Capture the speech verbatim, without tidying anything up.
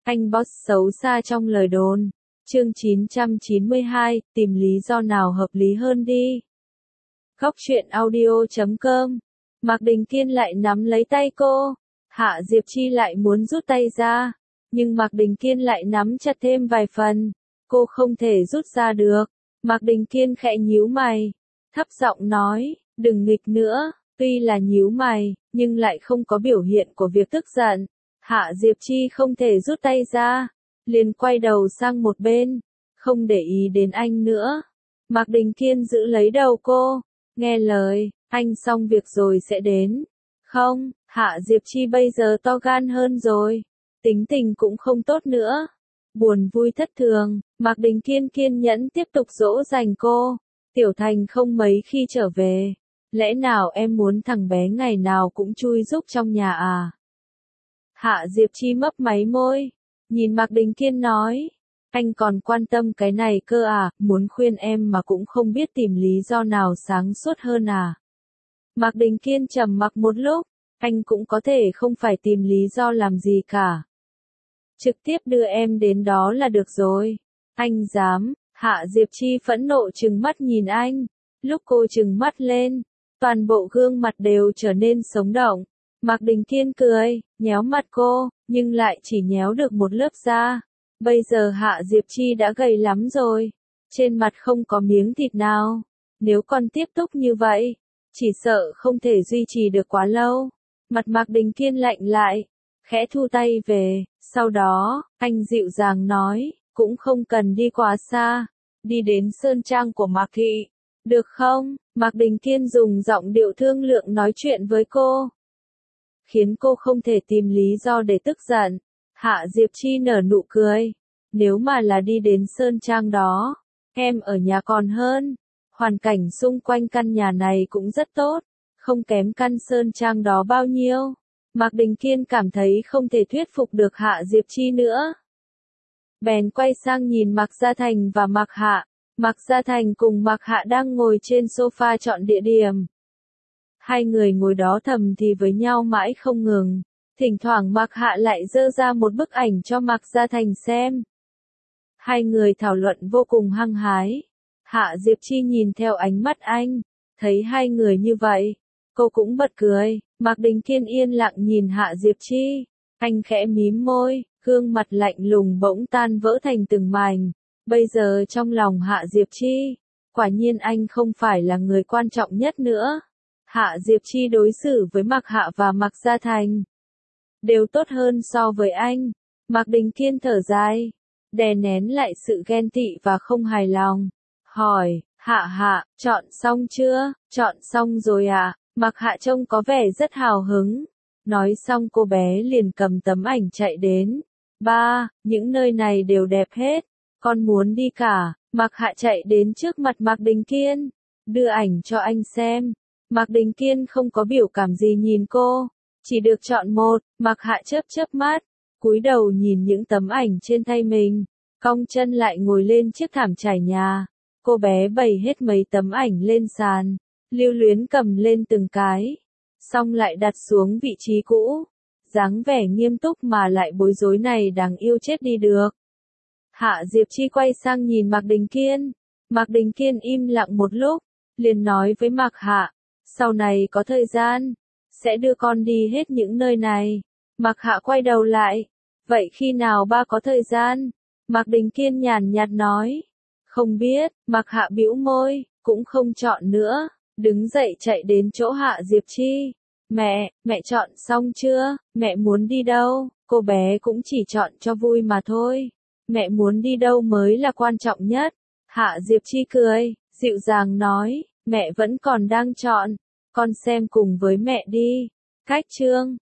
Anh boss xấu xa trong lời đồn. Chương chín trăm chín mươi hai, tìm lý do nào hợp lý hơn đi. Góc truyện audio chấm com. Mạc Đình Kiên lại nắm lấy tay cô. Hạ Diệp Chi lại muốn rút tay ra. Nhưng Mạc Đình Kiên lại nắm chặt thêm vài phần. Cô không thể rút ra được. Mạc Đình Kiên khẽ nhíu mày. Thấp giọng nói, đừng nghịch nữa. Tuy là nhíu mày, nhưng lại không có biểu hiện của việc tức giận. Hạ Diệp Chi không thể rút tay ra. Liền quay đầu sang một bên. Không để ý đến anh nữa. Mạc Đình Kiên giữ lấy đầu cô. Nghe lời, anh xong việc rồi sẽ đến. Không, Hạ Diệp Chi bây giờ to gan hơn rồi. Tính tình cũng không tốt nữa. Buồn vui thất thường, Mạc Đình Kiên kiên nhẫn tiếp tục dỗ dành cô. Tiểu Thành không mấy khi trở về. Lẽ nào em muốn thằng bé ngày nào cũng chui rúc trong nhà à? Hạ Diệp Chi mấp máy môi. Nhìn Mạc Đình Kiên nói. Anh còn quan tâm cái này cơ à, muốn khuyên em mà cũng không biết tìm lý do nào sáng suốt hơn à? Mạc Đình Kiên trầm mặc một lúc. Anh cũng có thể không phải tìm lý do làm gì cả. Trực tiếp đưa em đến đó là được rồi. Anh dám. Hạ Diệp Chi phẫn nộ trừng mắt nhìn anh. Lúc cô trừng mắt lên, toàn bộ gương mặt đều trở nên sống động. Mạc Đình Kiên cười, nhéo mặt cô, nhưng lại chỉ nhéo được một lớp da. Bây giờ Hạ Diệp Chi đã gầy lắm rồi. Trên mặt không có miếng thịt nào. Nếu còn tiếp tục như vậy, chỉ sợ không thể duy trì được quá lâu. Mặt Mạc Đình Kiên lạnh lại, khẽ thu tay về. Sau đó, anh dịu dàng nói, cũng không cần đi quá xa. Đi đến sơn trang của Mạc Thị. Được không? Mạc Đình Kiên dùng giọng điệu thương lượng nói chuyện với cô. Khiến cô không thể tìm lý do để tức giận. Hạ Diệp Chi nở nụ cười. Nếu mà là đi đến sơn trang đó, em ở nhà còn hơn. Hoàn cảnh xung quanh căn nhà này cũng rất tốt. Không kém căn sơn trang đó bao nhiêu. Mạc Đình Kiên cảm thấy không thể thuyết phục được Hạ Diệp Chi nữa. Bèn quay sang nhìn Mạc Gia Thành và Mạc Hạ. Mạc Gia Thành cùng Mạc Hạ đang ngồi trên sofa chọn địa điểm. Hai người ngồi đó thầm thì với nhau mãi không ngừng. Thỉnh thoảng Mạc Hạ lại giơ ra một bức ảnh cho Mạc Gia Thành xem. Hai người thảo luận vô cùng hăng hái. Hạ Diệp Chi nhìn theo ánh mắt anh. Thấy hai người như vậy, cô cũng bật cười. Mạc Đình Kiên yên lặng nhìn Hạ Diệp Chi. Anh khẽ mím môi, gương mặt lạnh lùng bỗng tan vỡ thành từng mảnh. Bây giờ trong lòng Hạ Diệp Chi, quả nhiên anh không phải là người quan trọng nhất nữa. Hạ Diệp Chi đối xử với Mạc Hạ và Mạc Gia Thành đều tốt hơn so với anh. Mạc Đình Kiên thở dài, đè nén lại sự ghen tị và không hài lòng. Hỏi, Hạ Hạ, chọn xong chưa? Chọn xong rồi à? Mạc Hạ trông có vẻ rất hào hứng. Nói xong cô bé liền cầm tấm ảnh chạy đến. Ba, những nơi này đều đẹp hết. Con muốn đi cả. Mạc Hạ chạy đến trước mặt Mạc Đình Kiên. Đưa ảnh cho anh xem. Mạc Đình Kiên không có biểu cảm gì nhìn cô. Chỉ được chọn một. Mạc Hạ chớp chớp mắt. Cúi đầu nhìn những tấm ảnh trên tay mình. Cong chân lại ngồi lên chiếc thảm trải nhà. Cô bé bày hết mấy tấm ảnh lên sàn. Lưu luyến cầm lên từng cái. Xong lại đặt xuống vị trí cũ. Dáng vẻ nghiêm túc mà lại bối rối này đáng yêu chết đi được. Hạ Diệp Chi quay sang nhìn Mạc Đình Kiên. Mạc Đình Kiên im lặng một lúc. Liền nói với Mạc Hạ. Sau này có thời gian, sẽ đưa con đi hết những nơi này. Mạc Hạ quay đầu lại. Vậy khi nào ba có thời gian? Mạc Đình Kiên nhàn nhạt nói. Không biết. Mạc Hạ bĩu môi, cũng không chọn nữa. Đứng dậy chạy đến chỗ Hạ Diệp Chi. Mẹ, mẹ chọn xong chưa? Mẹ muốn đi đâu? Cô bé cũng chỉ chọn cho vui mà thôi. Mẹ muốn đi đâu mới là quan trọng nhất. Hạ Diệp Chi cười, dịu dàng nói, mẹ vẫn còn đang chọn. Con xem cùng với mẹ đi. Cách chương